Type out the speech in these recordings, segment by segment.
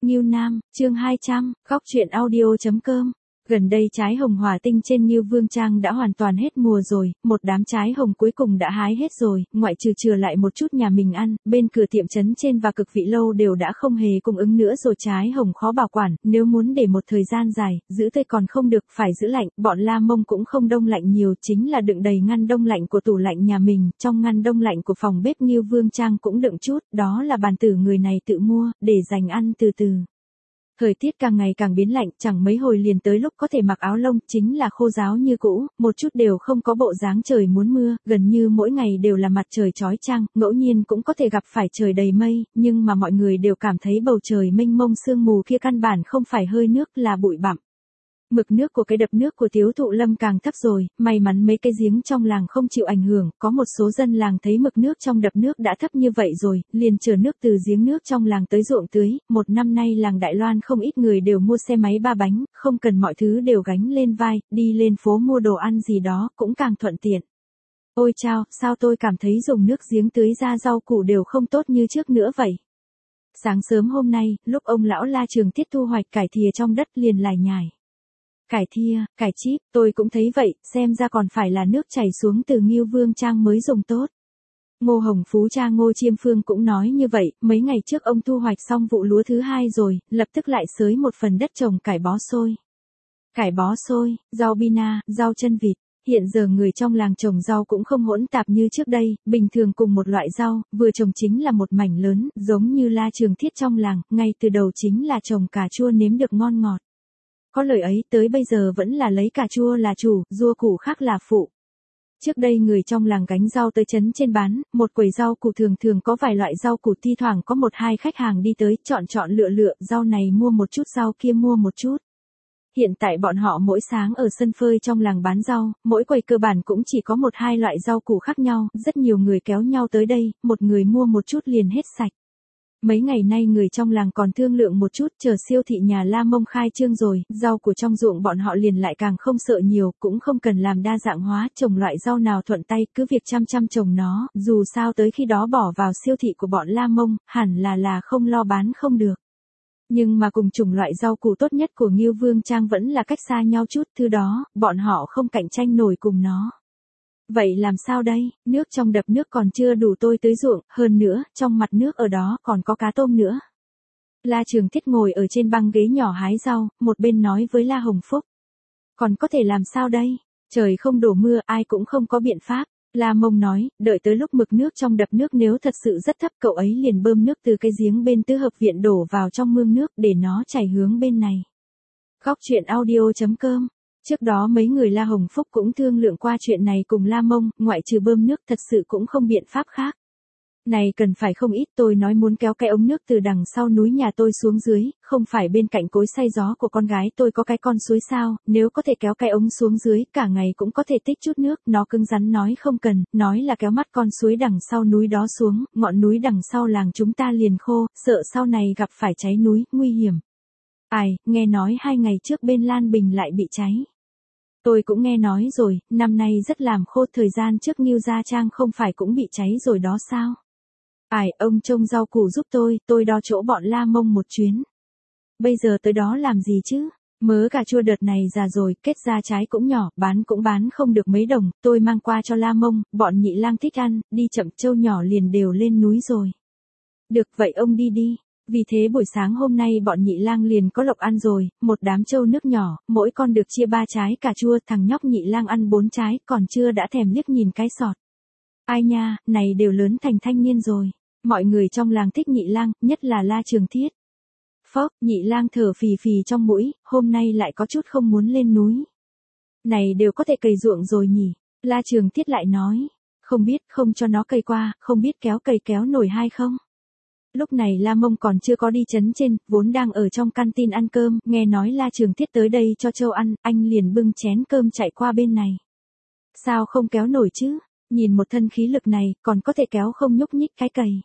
Ngưu Nam, chương 200, góc truyện audio.com. Gần đây trái hồng hỏa tinh trên Ngưu Vương Trang đã hoàn toàn hết mùa rồi, một đám trái hồng cuối cùng đã hái hết rồi, ngoại trừ chừa lại một chút nhà mình ăn, bên cửa tiệm trấn trên và cực vị lâu đều đã không hề cung ứng nữa rồi. Trái hồng khó bảo quản, nếu muốn để một thời gian dài, giữ tươi còn không được, phải giữ lạnh, bọn La Mông cũng không đông lạnh nhiều, chính là đựng đầy ngăn đông lạnh của tủ lạnh nhà mình, trong ngăn đông lạnh của phòng bếp Ngưu Vương Trang cũng đựng chút, đó là bàn tử người này tự mua, để dành ăn từ từ. Thời tiết càng ngày càng biến lạnh, chẳng mấy hồi liền tới lúc có thể mặc áo lông, chính là khô ráo như cũ, một chút đều không có bộ dáng trời muốn mưa, gần như mỗi ngày đều là mặt trời chói chang, ngẫu nhiên cũng có thể gặp phải trời đầy mây, nhưng mà mọi người đều cảm thấy bầu trời mênh mông sương mù kia căn bản không phải hơi nước, là bụi bặm. Mực nước của cái đập nước của Tiếu Thụ Lâm càng thấp rồi, may mắn mấy cái giếng trong làng không chịu ảnh hưởng, có một số dân làng thấy mực nước trong đập nước đã thấp như vậy rồi, liền chở nước từ giếng nước trong làng tới ruộng tưới. Một năm nay làng Đại Loan không ít người đều mua xe máy ba bánh, không cần mọi thứ đều gánh lên vai, đi lên phố mua đồ ăn gì đó cũng càng thuận tiện. Ôi chao, sao tôi cảm thấy dùng nước giếng tưới ra rau củ đều không tốt như trước nữa vậy. Sáng sớm hôm nay, lúc ông lão La Trường Thiết thu hoạch cải thìa trong đất liền lải nhải. Cải thìa, cải chíp, tôi cũng thấy vậy, xem ra còn phải là nước chảy xuống từ Ngưu Vương Trang mới dùng tốt. Ngô Hồng Phú cha Ngô Chiêm Phương cũng nói như vậy, mấy ngày trước ông thu hoạch xong vụ lúa thứ hai rồi, lập tức lại xới một phần đất trồng cải bó xôi. Cải bó xôi, rau bina, rau chân vịt. Hiện giờ người trong làng trồng rau cũng không hỗn tạp như trước đây, bình thường cùng một loại rau, vừa trồng chính là một mảnh lớn, giống như La Trường Thiết trong làng, ngay từ đầu chính là trồng cà chua nếm được ngon ngọt. Có lời ấy tới bây giờ vẫn là lấy cà chua là chủ, rua củ khác là phụ. Trước đây người trong làng gánh rau tới trấn trên bán, một quầy rau củ thường thường có vài loại rau củ, thi thoảng có một hai khách hàng đi tới, chọn lựa, rau này mua một chút, rau kia mua một chút. Hiện tại bọn họ mỗi sáng ở sân phơi trong làng bán rau, mỗi quầy cơ bản cũng chỉ có một hai loại rau củ khác nhau, rất nhiều người kéo nhau tới đây, một người mua một chút liền hết sạch. Mấy ngày nay người trong làng còn thương lượng một chút, chờ siêu thị nhà La Mông khai trương rồi, rau của trong ruộng bọn họ liền lại càng không sợ nhiều, cũng không cần làm đa dạng hóa, trồng loại rau nào thuận tay, cứ việc chăm trồng nó, dù sao tới khi đó bỏ vào siêu thị của bọn La Mông, hẳn là không lo bán không được. Nhưng mà cùng chủng loại rau củ tốt nhất của Ngưu Vương Trang vẫn là cách xa nhau chút, thứ đó, bọn họ không cạnh tranh nổi cùng nó. Vậy làm sao đây, nước trong đập nước còn chưa đủ tôi tưới ruộng, hơn nữa, trong mặt nước ở đó còn có cá tôm nữa. La Trường Thiết ngồi ở trên băng ghế nhỏ hái rau, một bên nói với La Hồng Phúc. Còn có thể làm sao đây, trời không đổ mưa, ai cũng không có biện pháp. La Mông nói, đợi tới lúc mực nước trong đập nước nếu thật sự rất thấp, cậu ấy liền bơm nước từ cái giếng bên tứ hợp viện đổ vào trong mương nước để nó chảy hướng bên này. Góc truyện audio.com. Trước đó mấy người La Hồng Phúc cũng thương lượng qua chuyện này cùng La Mông, ngoại trừ bơm nước thật sự cũng không biện pháp khác. Này cần phải không ít, tôi nói muốn kéo cái ống nước từ đằng sau núi nhà tôi xuống dưới, không phải bên cạnh cối xay gió của con gái tôi có cái con suối sao, nếu có thể kéo cái ống xuống dưới, cả ngày cũng có thể tích chút nước, nó cứng rắn nói không cần, nói là kéo mắt con suối đằng sau núi đó xuống, ngọn núi đằng sau làng chúng ta liền khô, sợ sau này gặp phải cháy núi, nguy hiểm. Ai, nghe nói 2 ngày trước bên Lan Bình lại bị cháy. Tôi cũng nghe nói rồi, năm nay rất làm khô, thời gian trước Ngưu Gia Trang không phải cũng bị cháy rồi đó sao? Ai, ông trông rau củ giúp tôi đo chỗ bọn La Mông một chuyến. Bây giờ tới đó làm gì chứ? Mớ cà chua đợt này già rồi, kết ra trái cũng nhỏ, bán cũng bán không được mấy đồng, tôi mang qua cho La Mông, bọn Nhị Lang thích ăn, đi chậm trâu nhỏ liền đều lên núi rồi. Được vậy ông đi. Vì thế buổi sáng hôm nay bọn Nhị Lang liền có lộc ăn rồi, một đám trâu nước nhỏ, mỗi con được chia 3 trái cà chua, thằng nhóc Nhị Lang ăn 4 trái, còn chưa đã thèm liếc nhìn cái sọt. Ai nha, này đều lớn thành thanh niên rồi. Mọi người trong làng thích Nhị Lang, nhất là La Trường Thiết. Phốc, Nhị Lang thở phì phì trong mũi, hôm nay lại có chút không muốn lên núi. Này đều có thể cày ruộng rồi nhỉ? La Trường Thiết lại nói, không biết, không cho nó cày qua, không biết cày kéo nổi hay không? Lúc này La Mông còn chưa có đi trấn trên, vốn đang ở trong canteen ăn cơm, nghe nói La Trường Thiết tới đây cho trâu ăn, anh liền bưng chén cơm chạy qua bên này. Sao không kéo nổi chứ? Nhìn một thân khí lực này, còn có thể kéo không nhúc nhích cái cày.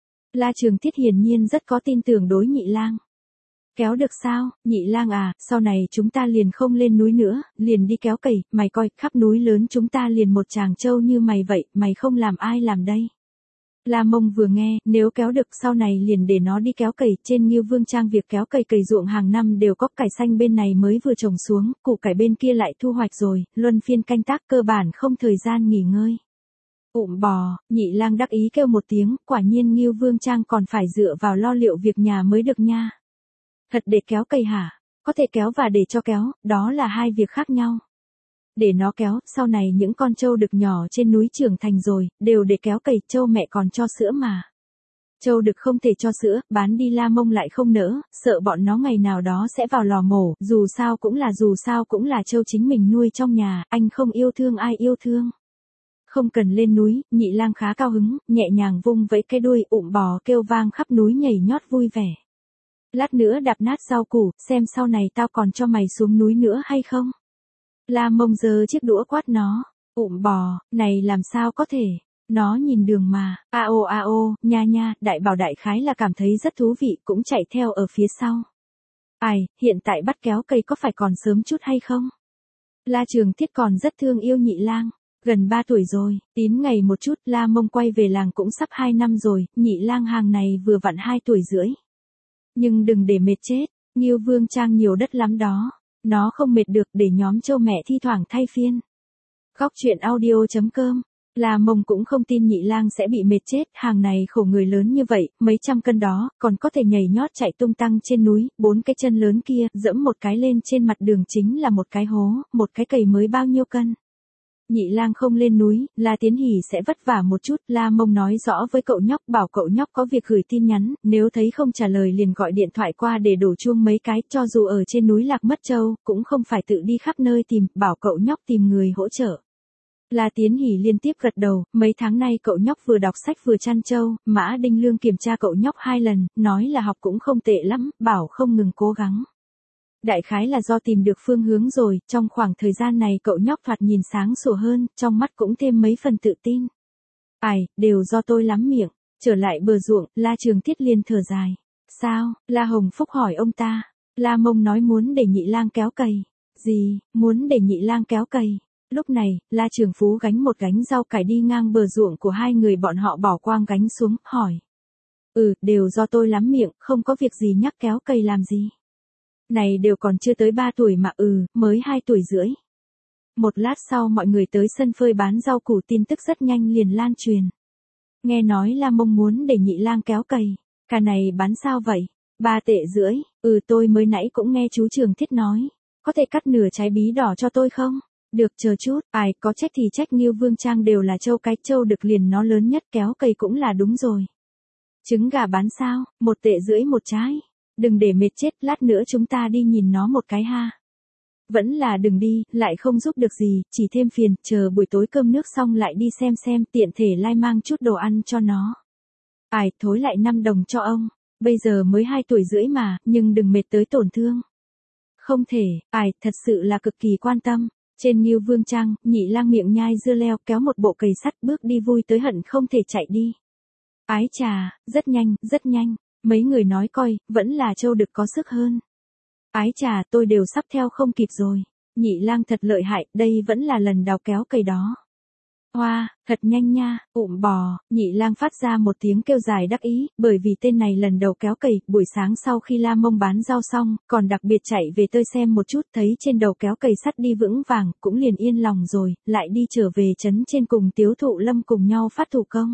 La Trường Thiết hiển nhiên rất có tin tưởng đối Nhị Lang. Kéo được sao, Nhị Lang à, sau này chúng ta liền không lên núi nữa, liền đi kéo cày, mày coi, khắp núi lớn chúng ta liền một chàng trâu như mày vậy, mày không làm ai làm đây. La Mông vừa nghe, nếu kéo được sau này liền để nó đi kéo cày, trên Ngưu Vương Trang việc kéo cày cày ruộng hàng năm đều có cải xanh bên này mới vừa trồng xuống, củ cải bên kia lại thu hoạch rồi, luân phiên canh tác cơ bản không thời gian nghỉ ngơi. Bò, Nhị Lang đắc ý kêu một tiếng, quả nhiên Ngưu Vương Trang còn phải dựa vào lo liệu việc nhà mới được nha. Thật để kéo cày hả? Có thể kéo và để cho kéo, đó là hai việc khác nhau. Để nó kéo, sau này những con trâu đực nhỏ trên núi trưởng thành rồi, đều để kéo cày, trâu mẹ còn cho sữa mà. Trâu đực không thể cho sữa, bán đi La Mông lại không nỡ, sợ bọn nó ngày nào đó sẽ vào lò mổ, dù sao cũng là trâu chính mình nuôi trong nhà, anh không yêu thương ai yêu thương. Không cần lên núi, Nhị Lang khá cao hứng, nhẹ nhàng vung vẫy cái đuôi, bò kêu vang khắp núi nhảy nhót vui vẻ. Lát nữa đạp nát rau củ, xem sau này tao còn cho mày xuống núi nữa hay không? La Mông giơ chiếc đũa quát nó, bò, này làm sao có thể, nó nhìn đường mà, a ô, nha, đại bảo đại khái là cảm thấy rất thú vị, cũng chạy theo ở phía sau. Ai, hiện tại bắt kéo cây có phải còn sớm chút hay không? La Trường Thiết còn rất thương yêu Nhị Lang, gần 3 tuổi rồi, tín ngày một chút, La Mông quay về làng cũng sắp 2 năm rồi, Nhị Lang hàng này vừa vặn 2 tuổi rưỡi. Nhưng đừng để mệt chết, Ngưu Vương Trang nhiều đất lắm đó. Nó không mệt được để nhóm trâu mẹ thi thoảng thay phiên. Góc truyện audio.com. La Mông cũng không tin Nhị Lang sẽ bị mệt chết, hàng này khổ người lớn như vậy, mấy trăm cân đó, còn có thể nhảy nhót chạy tung tăng trên núi, 4 cái chân lớn kia, dẫm một cái lên trên mặt đường chính là một cái hố, một cái cày mới bao nhiêu cân. Nhị Lang không lên núi, La Tiến Hỷ sẽ vất vả một chút, La Mông nói rõ với cậu nhóc, bảo cậu nhóc có việc gửi tin nhắn, nếu thấy không trả lời liền gọi điện thoại qua để đổ chuông mấy cái, cho dù ở trên núi lạc mất trâu, cũng không phải tự đi khắp nơi tìm, bảo cậu nhóc tìm người hỗ trợ. La Tiến Hỷ liên tiếp gật đầu, mấy tháng nay cậu nhóc vừa đọc sách vừa chăn trâu, Mã Đinh Lương kiểm tra cậu nhóc 2 lần, nói là học cũng không tệ lắm, bảo không ngừng cố gắng. Đại khái là do tìm được phương hướng rồi, trong khoảng thời gian này cậu nhóc thoạt nhìn sáng sủa hơn, trong mắt cũng thêm mấy phần tự tin. Ai, đều do tôi lắm miệng, trở lại bờ ruộng, La Trường Thiết liền thở dài. Sao, La Hồng Phúc hỏi ông ta, La Mông nói muốn để Nhị Lang kéo cày. Gì, muốn để Nhị Lang kéo cày? Lúc này, La Trường Phú gánh một gánh rau cải đi ngang bờ ruộng của hai người bọn họ bỏ quang gánh xuống, hỏi. Đều do tôi lắm miệng, không có việc gì nhắc kéo cày làm gì. Này đều còn chưa tới 3 tuổi mà mới 2 tuổi rưỡi. Một lát sau mọi người tới sân phơi bán rau củ, tin tức rất nhanh liền lan truyền. Nghe nói La Mông muốn để Nhị Lang kéo cày. Cả này bán sao vậy? 3 tệ rưỡi. Tôi mới nãy cũng nghe chú Trường Thiết nói. Có thể cắt nửa trái bí đỏ cho tôi không? Được, chờ chút. Ai, có trách thì trách, Ngưu Vương Trang đều là trâu cái, trâu đực liền nó lớn nhất, kéo cày cũng là đúng rồi. Trứng gà bán sao? 1 tệ rưỡi một trái. Đừng để mệt chết, lát nữa chúng ta đi nhìn nó một cái ha. Vẫn là đừng đi, lại không giúp được gì, chỉ thêm phiền, chờ buổi tối cơm nước xong lại đi xem, tiện thể lai mang chút đồ ăn cho nó. Ai, thối lại 5 đồng cho ông, bây giờ mới 2 tuổi rưỡi mà, nhưng đừng mệt tới tổn thương. Không thể, ai, thật sự là cực kỳ quan tâm. Trên Ngưu Vương Trang, Nhị Lang miệng nhai dưa leo, kéo một bộ cày sắt, bước đi vui tới hận không thể chạy đi. Ái chà, rất nhanh. Mấy người nói coi, vẫn là trâu đực có sức hơn. Ái chà, tôi đều sắp theo không kịp rồi. Nhị Lang thật lợi hại, đây vẫn là lần đầu kéo cày đó. Hoa, thật nhanh nha, bò, Nhị Lang phát ra một tiếng kêu dài đắc ý, bởi vì tên này lần đầu kéo cày, buổi sáng sau khi La Mông bán rau xong, còn đặc biệt chạy về tôi xem một chút, thấy trên đầu kéo cày sắt đi vững vàng, cũng liền yên lòng rồi, lại đi trở về trấn trên cùng Tiếu Thụ Lâm cùng nhau phát thủ công.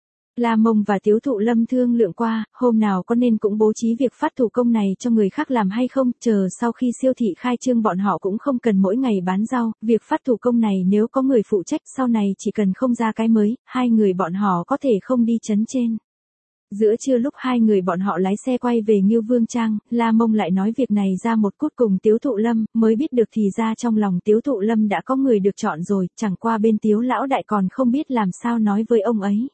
La Mông và Tiếu Thụ Lâm thương lượng qua, hôm nào có nên cũng bố trí việc phát thủ công này cho người khác làm hay không, chờ sau khi siêu thị khai trương bọn họ cũng không cần mỗi ngày bán rau, việc phát thủ công này nếu có người phụ trách sau này chỉ cần không ra cái mới, hai người bọn họ có thể không đi trấn trên. Giữa trưa lúc hai người bọn họ lái xe quay về Ngưu Vương Trang, La Mông lại nói việc này ra một cút cùng Tiếu Thụ Lâm, mới biết được thì ra trong lòng Tiếu Thụ Lâm đã có người được chọn rồi, chẳng qua bên Tiếu lão đại còn không biết làm sao nói với ông ấy.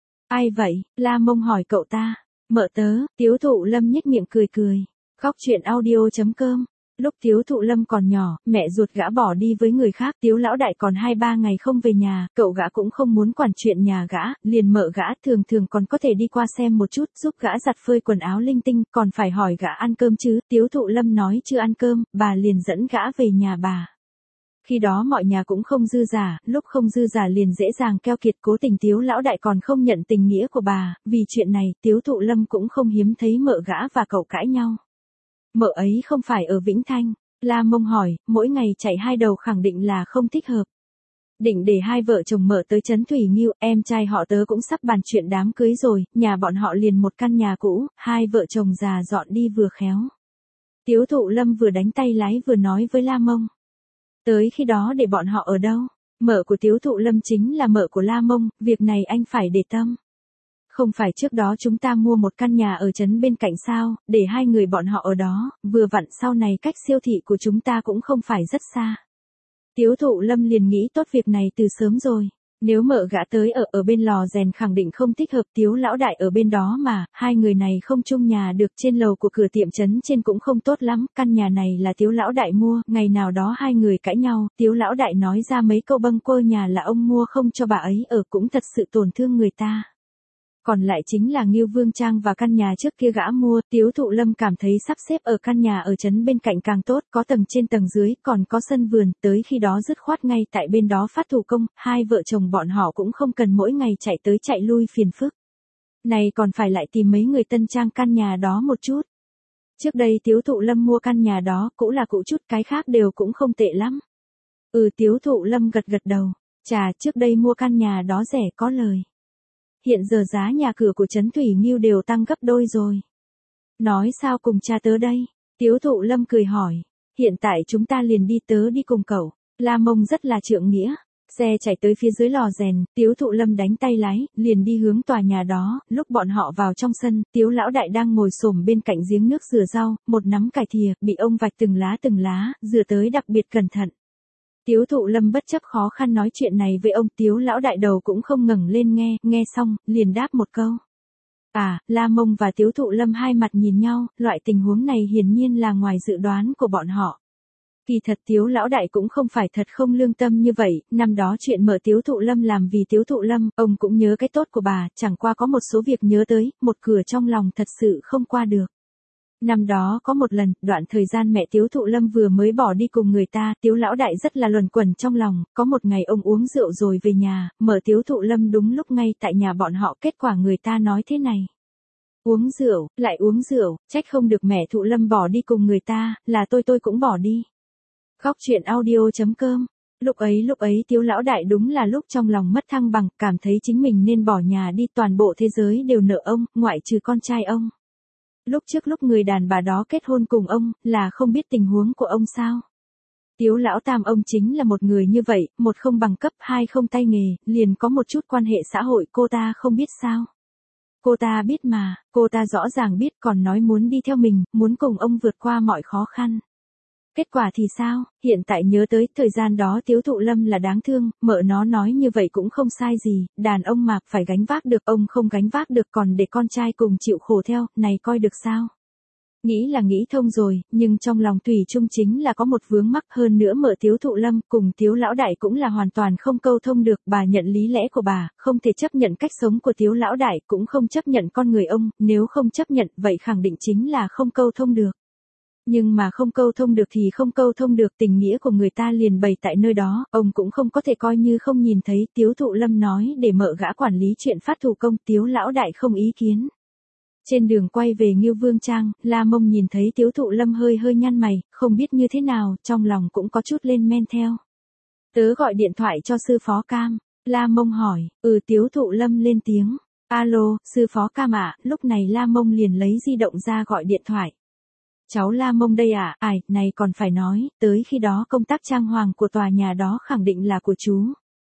Ai vậy? La Mông hỏi cậu ta. Mợ tớ, Tiếu Thụ Lâm nhếch miệng cười. Góc truyện audio.com. Lúc Tiếu Thụ Lâm còn nhỏ, mẹ ruột gã bỏ đi với người khác, Tiếu lão đại còn 2-3 ngày không về nhà, cậu gã cũng không muốn quản chuyện nhà gã, liền mợ gã thường còn có thể đi qua xem một chút, giúp gã giặt phơi quần áo linh tinh, còn phải hỏi gã ăn cơm chứ, Tiếu Thụ Lâm nói chưa ăn cơm, bà liền dẫn gã về nhà bà. Khi đó mọi nhà cũng không dư giả, lúc không dư giả liền dễ dàng keo kiệt, cố tình Tiếu lão đại còn không nhận tình nghĩa của bà, vì chuyện này Tiếu Thụ Lâm cũng không hiếm thấy mợ gã và cậu cãi nhau. Mợ ấy không phải ở Vĩnh Thanh, La Mông hỏi, mỗi ngày chạy hai đầu khẳng định là không thích hợp. Định để hai vợ chồng mợ tới trấn Thủy Nghiêu, em trai họ Tớ cũng sắp bàn chuyện đám cưới rồi, nhà bọn họ liền một căn nhà cũ, hai vợ chồng già dọn đi vừa khéo. Tiếu Thụ Lâm vừa đánh tay lái vừa nói với La Mông. Tới khi đó để bọn họ ở đâu? Mợ của Tiếu Thụ Lâm chính là mợ của La Mông, việc này anh phải để tâm. Không phải trước đó chúng ta mua một căn nhà ở trấn bên cạnh sao, để hai người bọn họ ở đó, vừa vặn sau này cách siêu thị của chúng ta cũng không phải rất xa. Tiếu Thụ Lâm liền nghĩ tốt việc này từ sớm rồi. Nếu mợ gã tới ở bên lò rèn khẳng định không thích hợp, Tiếu lão đại ở bên đó mà, hai người này không chung nhà được, trên lầu của cửa tiệm trấn trên cũng không tốt lắm, căn nhà này là Tiếu lão đại mua, ngày nào đó hai người cãi nhau, Tiếu lão đại nói ra mấy câu bâng quơ nhà là ông mua không cho bà ấy ở, cũng thật sự tổn thương người ta. Còn lại chính là Ngưu Vương Trang và căn nhà trước kia gã mua, Tiếu Thụ Lâm cảm thấy sắp xếp ở căn nhà ở trấn bên cạnh càng tốt, có tầng trên tầng dưới, còn có sân vườn, tới khi đó dứt khoát ngay tại bên đó phát thủ công, hai vợ chồng bọn họ cũng không cần mỗi ngày chạy tới chạy lui phiền phức. Này còn phải lại tìm mấy người tân trang căn nhà đó một chút. Trước đây Tiếu Thụ Lâm mua căn nhà đó, cũng là cũ chút, cái khác đều cũng không tệ lắm. Tiếu Thụ Lâm gật gật đầu, chà, trước đây mua căn nhà đó rẻ có lời. Hiện giờ giá nhà cửa của trấn Thủy Nghiêu đều tăng gấp đôi rồi. Nói sao cùng cha tớ đây? Tiếu Thụ Lâm cười hỏi. Hiện tại chúng ta liền đi, tớ đi cùng cậu. La Mông rất là trượng nghĩa. Xe chạy tới phía dưới lò rèn, Tiếu Thụ Lâm đánh tay lái, liền đi hướng tòa nhà đó. Lúc bọn họ vào trong sân, Tiếu lão đại đang ngồi xổm bên cạnh giếng nước rửa rau, một nắm cải thìa, bị ông vạch từng lá, rửa tới đặc biệt cẩn thận. Tiếu Thụ Lâm bất chấp khó khăn nói chuyện này với ông, Tiếu lão đại đầu cũng không ngẩng lên nghe xong, liền đáp một câu. La Mông và Tiếu Thụ Lâm hai mặt nhìn nhau, loại tình huống này hiển nhiên là ngoài dự đoán của bọn họ. Kỳ thật Tiếu lão đại cũng không phải thật không lương tâm như vậy, năm đó chuyện mở Tiếu Thụ Lâm làm vì Tiếu Thụ Lâm, ông cũng nhớ cái tốt của bà, chẳng qua có một số việc nhớ tới, một cửa trong lòng thật sự không qua được. Năm đó có một lần, đoạn thời gian mẹ Tiếu Thụ Lâm vừa mới bỏ đi cùng người ta, Tiếu lão đại rất là luẩn quẩn trong lòng, có một ngày ông uống rượu rồi về nhà, mở Tiếu Thụ Lâm đúng lúc ngay tại nhà bọn họ, kết quả người ta nói thế này. Uống rượu, lại uống rượu, trách không được mẹ Thụ Lâm bỏ đi cùng người ta, là tôi cũng bỏ đi. Góc truyện audio.com. Lúc ấy Tiếu lão đại đúng là lúc trong lòng mất thăng bằng, cảm thấy chính mình nên bỏ nhà đi, toàn bộ thế giới đều nợ ông, ngoại trừ con trai ông. Lúc người đàn bà đó kết hôn cùng ông, là không biết tình huống của ông sao? Tiếu lão tam ông chính là một người như vậy, một không bằng cấp, hai không tay nghề, liền có một chút quan hệ xã hội, cô ta không biết sao? Cô ta biết mà, cô ta rõ ràng biết, còn nói muốn đi theo mình, muốn cùng ông vượt qua mọi khó khăn. Kết quả thì sao? Hiện tại nhớ tới thời gian đó Tiếu Thụ Lâm là đáng thương, mợ nó nói như vậy cũng không sai gì, đàn ông mà phải gánh vác được, ông không gánh vác được còn để con trai cùng chịu khổ theo, này coi được sao? Nghĩ là nghĩ thông rồi, nhưng trong lòng thủy chung chính là có một vướng mắc, hơn nữa mợ Tiếu Thụ Lâm cùng Tiếu lão đại cũng là hoàn toàn không câu thông được, bà nhận lý lẽ của bà, không thể chấp nhận cách sống của Tiếu lão đại, cũng không chấp nhận con người ông, nếu không chấp nhận, vậy khẳng định chính là không câu thông được. Nhưng mà không câu thông được thì không câu thông được, tình nghĩa của người ta liền bày tại nơi đó, ông cũng không có thể coi như không nhìn thấy. Tiếu Thụ Lâm nói để mợ gã quản lý chuyện phát thủ công, Tiếu lão đại không ý kiến. Trên đường quay về Ngưu Vương Trang, La Mông nhìn thấy Tiếu Thụ Lâm hơi nhăn mày, không biết như thế nào, trong lòng cũng có chút lên men theo. Tớ gọi điện thoại cho sư phó Cam. La Mông hỏi. Tiếu Thụ Lâm lên tiếng. Alo, sư phó Cam ạ. Lúc này La Mông liền lấy di động ra gọi điện thoại. Cháu La Mông đây ạ. Này còn phải nói, tới khi đó công tác trang hoàng của tòa nhà đó khẳng định là của chú.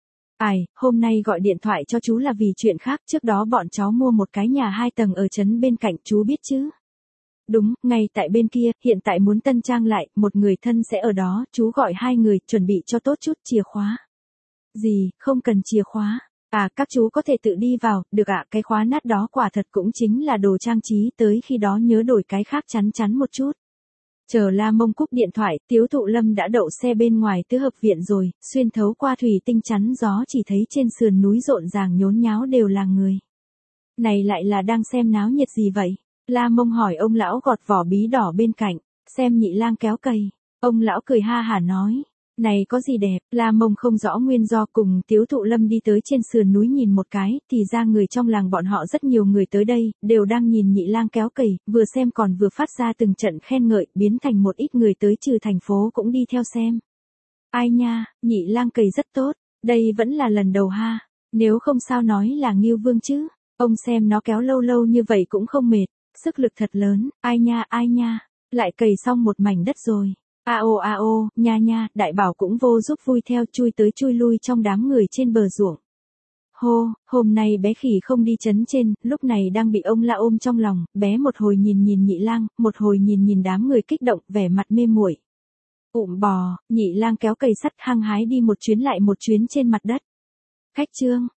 Hôm nay gọi điện thoại cho chú là vì chuyện khác, trước đó bọn cháu mua một cái nhà 2 tầng ở trấn bên cạnh, chú biết chứ? Đúng, ngay tại bên kia, hiện tại muốn tân trang lại, một người thân sẽ ở đó, chú gọi 2 người, chuẩn bị cho tốt chút chìa khóa. Gì, không cần chìa khóa. Các chú có thể tự đi vào, được ạ, cái khóa nát đó quả thật cũng chính là đồ trang trí, tới khi đó nhớ đổi cái khác chắn một chút. Chờ La Mông cúp điện thoại, Tiếu Thụ Lâm đã đậu xe bên ngoài tứ hợp viện rồi, xuyên thấu qua thủy tinh chắn gió chỉ thấy trên sườn núi rộn ràng nhốn nháo đều là người. Này lại là đang xem náo nhiệt gì vậy? La Mông hỏi ông lão gọt vỏ bí đỏ bên cạnh, xem Nhị Lang kéo cày. Ông lão cười ha hả nói, Này có gì đẹp, La Mông không rõ nguyên do cùng Tiếu Thụ Lâm đi tới trên sườn núi nhìn một cái, thì ra người trong làng bọn họ rất nhiều người tới đây, đều đang nhìn nhị lang kéo cày, vừa xem còn vừa phát ra từng trận khen ngợi, biến thành một ít người tới trừ thành phố cũng đi theo xem. Ai nha, nhị lang cày rất tốt, đây vẫn là lần đầu ha, nếu không sao nói là Ngưu Vương chứ, ông xem nó kéo lâu lâu như vậy cũng không mệt, sức lực thật lớn, ai nha, lại cày xong một mảnh đất rồi. A ô, nha, đại bảo cũng vô giúp vui theo chui tới chui lui trong đám người trên bờ ruộng. Hô, hôm nay bé khỉ không đi chấn trên, lúc này đang bị ông la ôm trong lòng, bé một hồi nhìn nhị lang, một hồi nhìn đám người kích động, vẻ mặt mê muội. Bò, nhị lang kéo cày sắt hăng hái đi một chuyến lại một chuyến trên mặt đất. Khách trương,